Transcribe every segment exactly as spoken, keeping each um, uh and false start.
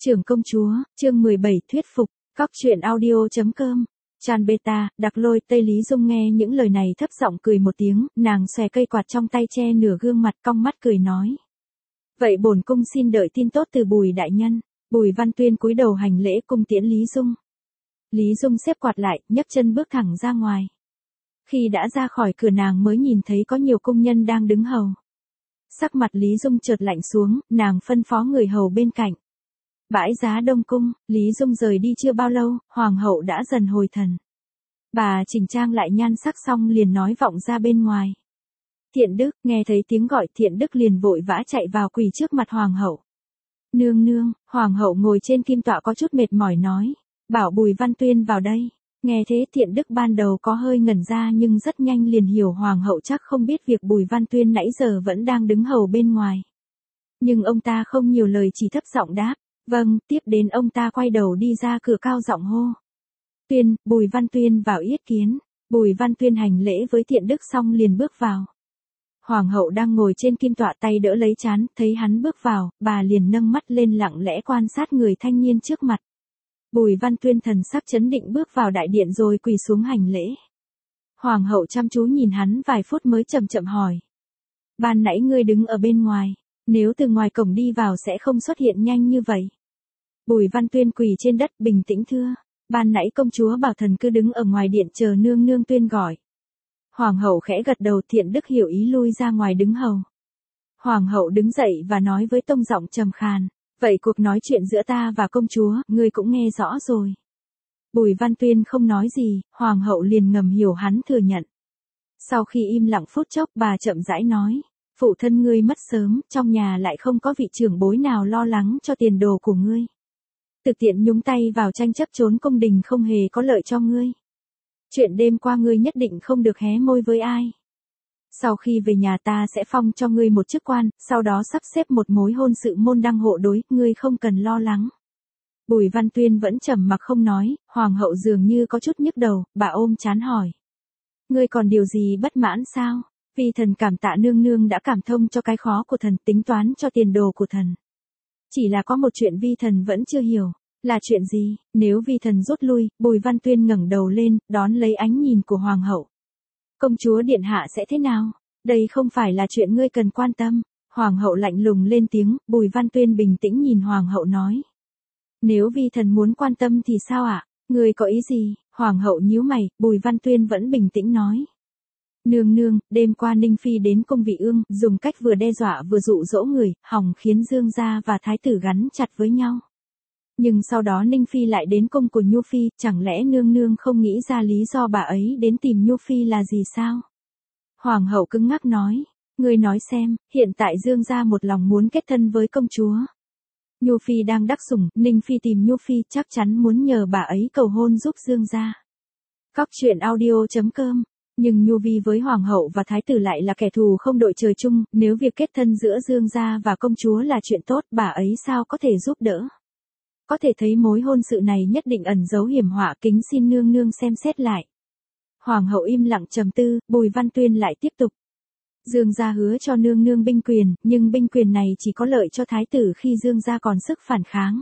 Trưởng công chúa, chương mười bảy thuyết phục, cóc truyện audio.com. Chan beta, đặc lôi Tây Lý Dung nghe những lời này thấp giọng cười một tiếng, nàng xòe cây quạt trong tay che nửa gương mặt cong mắt cười nói. Vậy bổn cung xin đợi tin tốt từ Bùi đại nhân. Bùi Văn Tuyên cúi đầu hành lễ cung tiễn Lý Dung. Lý Dung xếp quạt lại, nhấc chân bước thẳng ra ngoài. Khi đã ra khỏi cửa nàng mới nhìn thấy có nhiều công nhân đang đứng hầu. Sắc mặt Lý Dung chợt lạnh xuống, nàng phân phó người hầu bên cạnh. Bãi giá Đông Cung, Lý Dung rời đi chưa bao lâu, hoàng hậu đã dần hồi thần. Bà chỉnh trang lại nhan sắc xong liền nói vọng ra bên ngoài. Thiện Đức, nghe thấy tiếng gọi Thiện Đức liền vội vã chạy vào quỳ trước mặt hoàng hậu. Nương nương, hoàng hậu ngồi trên kim tọa có chút mệt mỏi nói, bảo Bùi Văn Tuyên vào đây. Nghe thế Thiện Đức ban đầu có hơi ngẩn ra nhưng rất nhanh liền hiểu hoàng hậu chắc không biết việc Bùi Văn Tuyên nãy giờ vẫn đang đứng hầu bên ngoài. Nhưng ông ta không nhiều lời chỉ thấp giọng đáp. Vâng, tiếp đến ông ta quay đầu đi ra cửa cao giọng hô. Tuyên, Bùi Văn Tuyên vào yết kiến. Bùi Văn Tuyên hành lễ với Thiện Đức xong liền bước vào. Hoàng hậu đang ngồi trên kim tọa tay đỡ lấy trán, thấy hắn bước vào, bà liền nâng mắt lên lặng lẽ quan sát người thanh niên trước mặt. Bùi Văn Tuyên thần sắc chấn định bước vào đại điện rồi quỳ xuống hành lễ. Hoàng hậu chăm chú nhìn hắn vài phút mới chậm chậm hỏi. Ban nãy ngươi đứng ở bên ngoài, nếu từ ngoài cổng đi vào sẽ không xuất hiện nhanh như vậy. Bùi Văn Tuyên quỳ trên đất bình tĩnh thưa, ban nãy công chúa bảo thần cứ đứng ở ngoài điện chờ nương nương tuyên gọi. Hoàng hậu khẽ gật đầu. Thiện Đức hiểu ý lui ra ngoài đứng hầu. Hoàng hậu đứng dậy và nói với tông giọng trầm khàn, vậy cuộc nói chuyện giữa ta và công chúa, ngươi cũng nghe rõ rồi. Bùi Văn Tuyên không nói gì, hoàng hậu liền ngầm hiểu hắn thừa nhận. Sau khi im lặng phút chốc bà chậm rãi nói, phụ thân ngươi mất sớm, trong nhà lại không có vị trưởng bối nào lo lắng cho tiền đồ của ngươi. Thực tiện nhúng tay vào tranh chấp trốn cung đình không hề có lợi cho ngươi. Chuyện đêm qua ngươi nhất định không được hé môi với ai. Sau khi về nhà ta sẽ phong cho ngươi một chức quan, sau đó sắp xếp một mối hôn sự môn đăng hộ đối, ngươi không cần lo lắng. Bùi Văn Tuyên vẫn trầm mặc không nói, hoàng hậu dường như có chút nhức đầu, bà ôm trán hỏi. Ngươi còn điều gì bất mãn sao? Vi thần cảm tạ nương nương đã cảm thông cho cái khó của thần, tính toán cho tiền đồ của thần. Chỉ là có một chuyện vi thần vẫn chưa hiểu, là chuyện gì? Nếu vi thần rút lui, Bùi Văn Tuyên ngẩng đầu lên, đón lấy ánh nhìn của hoàng hậu. Công chúa điện hạ sẽ thế nào? Đây không phải là chuyện ngươi cần quan tâm. Hoàng hậu lạnh lùng lên tiếng, Bùi Văn Tuyên bình tĩnh nhìn hoàng hậu nói. Nếu vi thần muốn quan tâm thì sao ạ? À? Ngươi có ý gì? Hoàng hậu nhíu mày, Bùi Văn Tuyên vẫn bình tĩnh nói. Nương nương, đêm qua Ninh Phi đến cung Vị Ương, dùng cách vừa đe dọa vừa dụ dỗ người, hòng khiến Dương gia và Thái tử gắn chặt với nhau. Nhưng sau đó Ninh Phi lại đến cung của Nhu Phi, chẳng lẽ nương nương không nghĩ ra lý do bà ấy đến tìm Nhu Phi là gì sao? Hoàng hậu cứng ngắc nói, ngươi nói xem, hiện tại Dương gia một lòng muốn kết thân với công chúa. Nhu Phi đang đắc sủng, Ninh Phi tìm Nhu Phi chắc chắn muốn nhờ bà ấy cầu hôn giúp Dương gia. Cóc truyện audio.com. Nhưng Nhu Vi với hoàng hậu và thái tử lại là kẻ thù không đội trời chung, nếu việc kết thân giữa Dương gia và công chúa là chuyện tốt, bà ấy sao có thể giúp đỡ? Có thể thấy mối hôn sự này nhất định ẩn giấu hiểm họa, kính xin nương nương xem xét lại. Hoàng hậu im lặng trầm tư, Bùi Văn Tuyên lại tiếp tục. Dương gia hứa cho nương nương binh quyền, nhưng binh quyền này chỉ có lợi cho thái tử khi Dương gia còn sức phản kháng.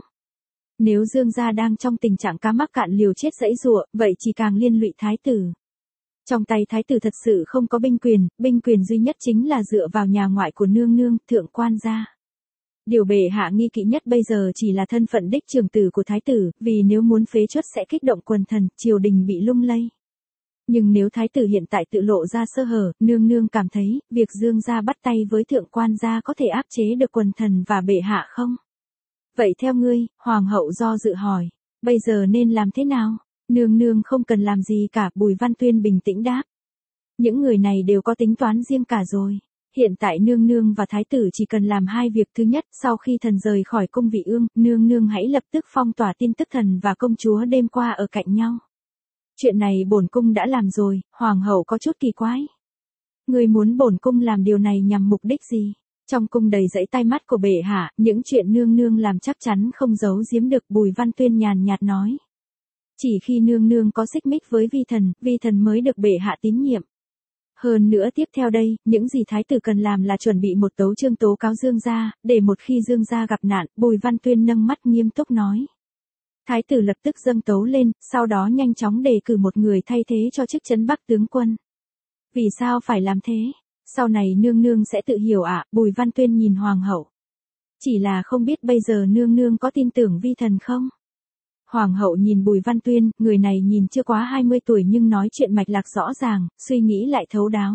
Nếu Dương gia đang trong tình trạng cá mắc cạn liều chết giãy giụa, vậy chỉ càng liên lụy thái tử. Trong tay thái tử thật sự không có binh quyền, binh quyền duy nhất chính là dựa vào nhà ngoại của nương nương, thượng quan gia. Điều bệ hạ nghi kỵ nhất bây giờ chỉ là thân phận đích trưởng tử của thái tử, vì nếu muốn phế truất sẽ kích động quần thần, triều đình bị lung lay. Nhưng nếu thái tử hiện tại tự lộ ra sơ hở, nương nương cảm thấy, việc Dương gia bắt tay với thượng quan gia có thể áp chế được quần thần và bệ hạ không? Vậy theo ngươi, hoàng hậu do dự hỏi, bây giờ nên làm thế nào? Nương nương không cần làm gì cả, Bùi Văn Tuyên bình tĩnh đáp. Những người này đều có tính toán riêng cả rồi. Hiện tại nương nương và thái tử chỉ cần làm hai việc. Thứ nhất, sau khi thần rời khỏi cung Vị Ương, nương nương hãy lập tức phong tỏa tin tức thần và công chúa đêm qua ở cạnh nhau. Chuyện này bổn cung đã làm rồi, hoàng hậu có chút kỳ quái. Người muốn bổn cung làm điều này nhằm mục đích gì? Trong cung đầy dẫy tai mắt của bệ hạ, những chuyện nương nương làm chắc chắn không giấu giếm được, Bùi Văn Tuyên nhàn nhạt nói. Chỉ khi nương nương có xích mích với vi thần, vi thần mới được bệ hạ tín nhiệm. Hơn nữa tiếp theo đây, những gì thái tử cần làm là chuẩn bị một tấu chương tố cáo Dương gia, để một khi Dương gia gặp nạn, Bùi Văn Tuyên nâng mắt nghiêm túc nói. Thái tử lập tức dâng tấu lên, sau đó nhanh chóng đề cử một người thay thế cho chức trấn Bắc tướng quân. Vì sao phải làm thế? Sau này nương nương sẽ tự hiểu ạ, Bùi Văn Tuyên nhìn hoàng hậu. Chỉ là không biết bây giờ nương nương có tin tưởng vi thần không? Hoàng hậu nhìn Bùi Văn Tuyên, người này nhìn chưa quá hai mươi tuổi nhưng nói chuyện mạch lạc rõ ràng, suy nghĩ lại thấu đáo.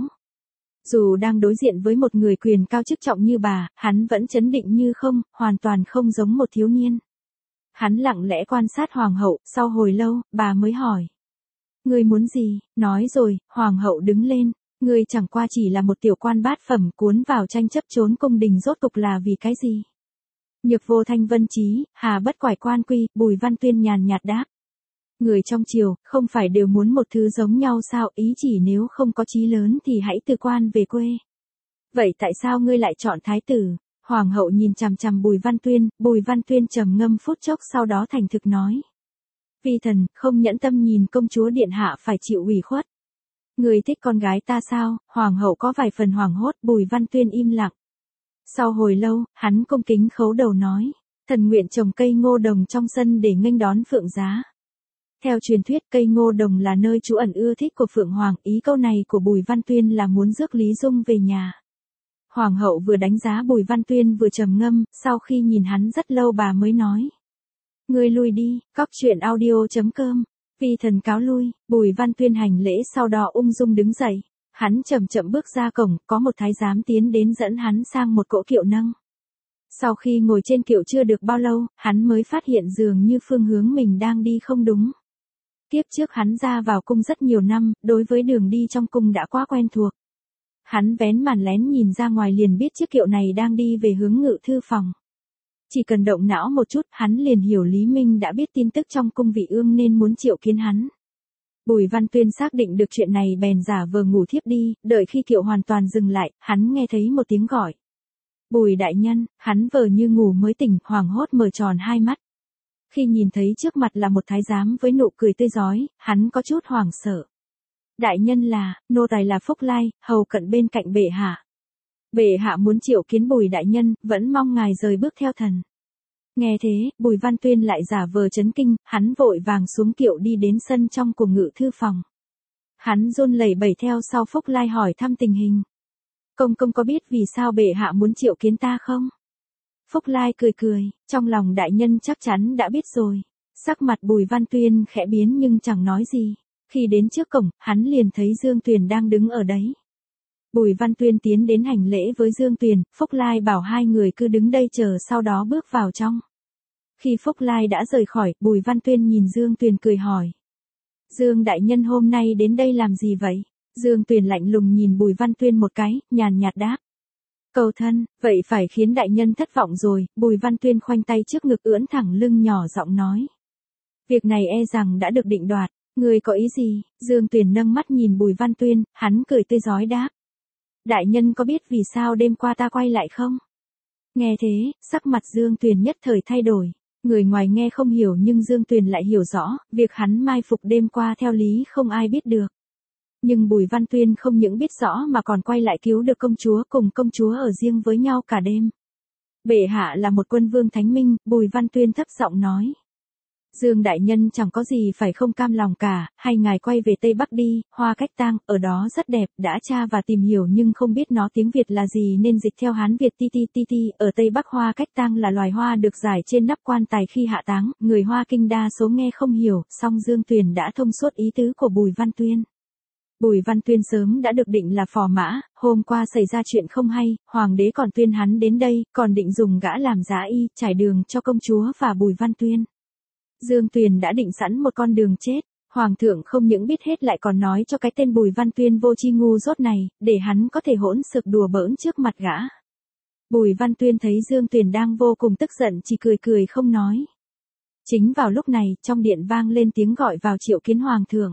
Dù đang đối diện với một người quyền cao chức trọng như bà, hắn vẫn trấn định như không, hoàn toàn không giống một thiếu niên. Hắn lặng lẽ quan sát hoàng hậu, sau hồi lâu, bà mới hỏi. Ngươi muốn gì? Nói rồi, hoàng hậu đứng lên. Ngươi chẳng qua chỉ là một tiểu quan bát phẩm cuốn vào tranh chấp trốn cung đình rốt cục là vì cái gì? Nhược vô thanh vân trí, hà bất quải quan quy, Bùi Văn Tuyên nhàn nhạt đáp. Người trong triều, không phải đều muốn một thứ giống nhau sao, ý chỉ nếu không có chí lớn thì hãy từ quan về quê. Vậy tại sao ngươi lại chọn thái tử? Hoàng hậu nhìn chằm chằm Bùi Văn Tuyên, Bùi Văn Tuyên trầm ngâm phút chốc sau đó thành thực nói. Vi thần, không nhẫn tâm nhìn công chúa điện hạ phải chịu ủy khuất. Người thích con gái ta sao? Hoàng hậu có vài phần hoảng hốt, Bùi Văn Tuyên im lặng. Sau hồi lâu, hắn cung kính khấu đầu nói. Thần nguyện trồng cây ngô đồng trong sân để nghênh đón Phượng giá. Theo truyền thuyết cây ngô đồng là nơi trú ẩn ưa thích của Phượng Hoàng, ý câu này của Bùi Văn Tuyên là muốn rước Lý Dung về nhà. Hoàng hậu vừa đánh giá Bùi Văn Tuyên vừa trầm ngâm, sau khi nhìn hắn rất lâu bà mới nói. Ngươi lui đi, cóc truyện audio chấm com. Vi thần cáo lui, Bùi Văn Tuyên hành lễ sau đó ung dung đứng dậy. Hắn chậm chậm bước ra cổng, có một thái giám tiến đến dẫn hắn sang một cỗ kiệu nâng. Sau khi ngồi trên kiệu chưa được bao lâu, hắn mới phát hiện dường như phương hướng mình đang đi không đúng. Kiếp trước hắn ra vào cung rất nhiều năm, đối với đường đi trong cung đã quá quen thuộc. Hắn vén màn lén nhìn ra ngoài liền biết chiếc kiệu này đang đi về hướng ngự thư phòng. Chỉ cần động não một chút, hắn liền hiểu Lý Minh đã biết tin tức trong cung vị ương nên muốn triệu kiến hắn. Bùi Văn Tuyên xác định được chuyện này bèn giả vờ ngủ thiếp đi, đợi khi kiệu hoàn toàn dừng lại, hắn nghe thấy một tiếng gọi. Bùi đại nhân, hắn vờ như ngủ mới tỉnh, hoảng hốt mở tròn hai mắt. Khi nhìn thấy trước mặt là một thái giám với nụ cười tươi rói, hắn có chút hoảng sợ. Đại nhân là, nô tài là Phúc Lai, hầu cận bên cạnh bệ hạ. Bệ hạ muốn triệu kiến Bùi đại nhân, vẫn mong ngài rời bước theo thần. Nghe thế, Bùi Văn Tuyên lại giả vờ chấn kinh, hắn vội vàng xuống kiệu đi đến sân trong của ngự thư phòng. Hắn run lẩy bẩy theo sau Phúc Lai hỏi thăm tình hình. Công công có biết vì sao bệ hạ muốn triệu kiến ta không? Phúc Lai cười cười, trong lòng đại nhân chắc chắn đã biết rồi. Sắc mặt Bùi Văn Tuyên khẽ biến nhưng chẳng nói gì. Khi đến trước cổng, hắn liền thấy Dương Tuyền đang đứng ở đấy. Bùi Văn Tuyên tiến đến hành lễ với Dương Tuyền, Phúc Lai bảo hai người cứ đứng đây chờ sau đó bước vào trong. Khi Phúc Lai đã rời khỏi, Bùi Văn Tuyên nhìn Dương Tuyền cười hỏi. Dương đại nhân hôm nay đến đây làm gì vậy? Dương Tuyền lạnh lùng nhìn Bùi Văn Tuyên một cái, nhàn nhạt đáp. Cầu thân, vậy phải khiến đại nhân thất vọng rồi, Bùi Văn Tuyên khoanh tay trước ngực ưỡn thẳng lưng nhỏ giọng nói. Việc này e rằng đã được định đoạt, người có ý gì? Dương Tuyền nâng mắt nhìn Bùi Văn Tuyên, hắn cười tươi rói đáp. Đại nhân có biết vì sao đêm qua ta quay lại không? Nghe thế, sắc mặt Dương Tuyền nhất thời thay đổi. Người ngoài nghe không hiểu nhưng Dương Tuyền lại hiểu rõ, việc hắn mai phục đêm qua theo lý không ai biết được. Nhưng Bùi Văn Tuyên không những biết rõ mà còn quay lại cứu được công chúa cùng công chúa ở riêng với nhau cả đêm. Bệ hạ là một quân vương thánh minh, Bùi Văn Tuyên thấp giọng nói. Dương đại nhân chẳng có gì phải không cam lòng cả, hay ngài quay về Tây Bắc đi, Hoa Cách Tang, ở đó rất đẹp, đã tra và tìm hiểu nhưng không biết nó tiếng Việt là gì nên dịch theo Hán Việt ti ti ti ti, ở Tây Bắc Hoa Cách Tang là loài hoa được rải trên nắp quan tài khi hạ táng, người Hoa Kinh đa số nghe không hiểu, song Dương Tuyền đã thông suốt ý tứ của Bùi Văn Tuyên. Bùi Văn Tuyên sớm đã được định là phò mã, hôm qua xảy ra chuyện không hay, hoàng đế còn tuyên hắn đến đây, còn định dùng gã làm giá y, trải đường cho công chúa và Bùi Văn Tuyên. Dương Tuyền đã định sẵn một con đường chết, hoàng thượng không những biết hết lại còn nói cho cái tên Bùi Văn Tuyên vô tri ngu dốt này, để hắn có thể hỗn xược đùa bỡn trước mặt gã. Bùi Văn Tuyên thấy Dương Tuyền đang vô cùng tức giận chỉ cười cười không nói. Chính vào lúc này, trong điện vang lên tiếng gọi vào triệu kiến hoàng thượng.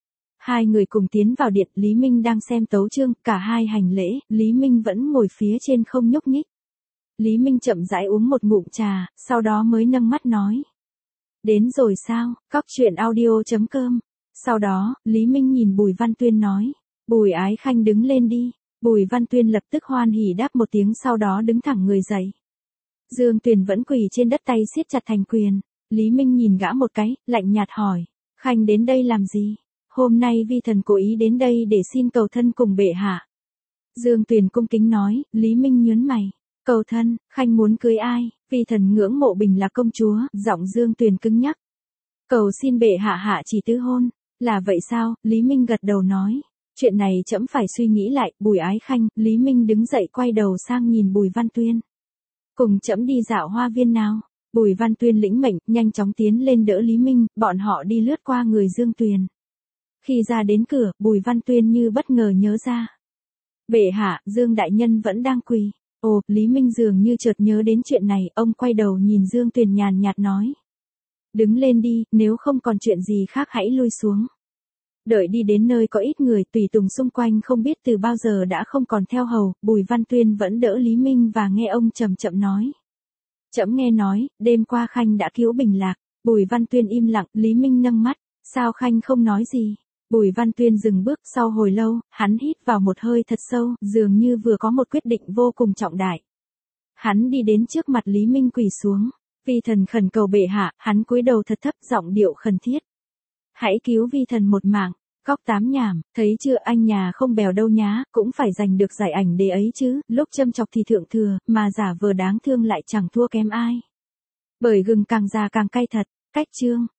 Hai người cùng tiến vào điện, Lý Minh đang xem tấu chương, cả hai hành lễ, Lý Minh vẫn ngồi phía trên không nhúc nhích. Lý Minh chậm rãi uống một ngụm trà, sau đó mới nâng mắt nói. Đến rồi sao, cóc truyện audio chấm com. Sau đó, Lý Minh nhìn Bùi Văn Tuyên nói. Bùi Ái Khanh đứng lên đi. Bùi Văn Tuyên lập tức hoan hỉ đáp một tiếng sau đó đứng thẳng người dậy. Dương Tuyền vẫn quỳ trên đất tay siết chặt thành quyền. Lý Minh nhìn gã một cái, lạnh nhạt hỏi. Khanh đến đây làm gì? Hôm nay vi thần cố ý đến đây để xin cầu thân cùng bệ hạ. Dương Tuyền cung kính nói. Lý Minh nhớn mày. Cầu thân, Khanh muốn cưới ai? Vi thần ngưỡng mộ Bình là công chúa. Giọng Dương Tuyền cứng nhắc. Cầu xin bệ hạ hạ chỉ tứ hôn. Là vậy sao? Lý Minh gật đầu nói. Chuyện này trẫm phải suy nghĩ lại. Bùi Ái Khanh. Lý Minh đứng dậy quay đầu sang nhìn Bùi Văn Tuyên. Cùng trẫm đi dạo hoa viên nào? Bùi Văn Tuyên lĩnh mệnh, nhanh chóng tiến lên đỡ Lý Minh, bọn họ đi lướt qua người Dương Tuyền. Khi ra đến cửa, Bùi Văn Tuyên như bất ngờ nhớ ra. Bệ hạ, Dương đại nhân vẫn đang quỳ. Ồ, Lý Minh dường như chợt nhớ đến chuyện này, ông quay đầu nhìn Dương Tuyền nhàn nhạt nói. Đứng lên đi, nếu không còn chuyện gì khác hãy lui xuống. Đợi đi đến nơi có ít người, tùy tùng xung quanh không biết từ bao giờ đã không còn theo hầu, Bùi Văn Tuyên vẫn đỡ Lý Minh và nghe ông chậm chậm nói. Trẫm nghe nói, đêm qua Khanh đã cứu Bình Lạc. Bùi Văn Tuyên im lặng, Lý Minh nâng mắt. Sao Khanh không nói gì? Bùi Văn Tuyên dừng bước, sau hồi lâu, hắn hít vào một hơi thật sâu, dường như vừa có một quyết định vô cùng trọng đại. Hắn đi đến trước mặt Lý Minh quỳ xuống. Vi thần khẩn cầu bệ hạ, hắn cúi đầu thật thấp, giọng điệu khẩn thiết. Hãy cứu vi thần một mạng. Góc tám nhảm, thấy chưa, anh nhà không bèo đâu nhá, cũng phải giành được giải ảnh đề ấy chứ, lúc châm chọc thì thượng thừa, mà giả vờ đáng thương lại chẳng thua kém ai. Bởi gừng càng già càng cay thật, cách chương.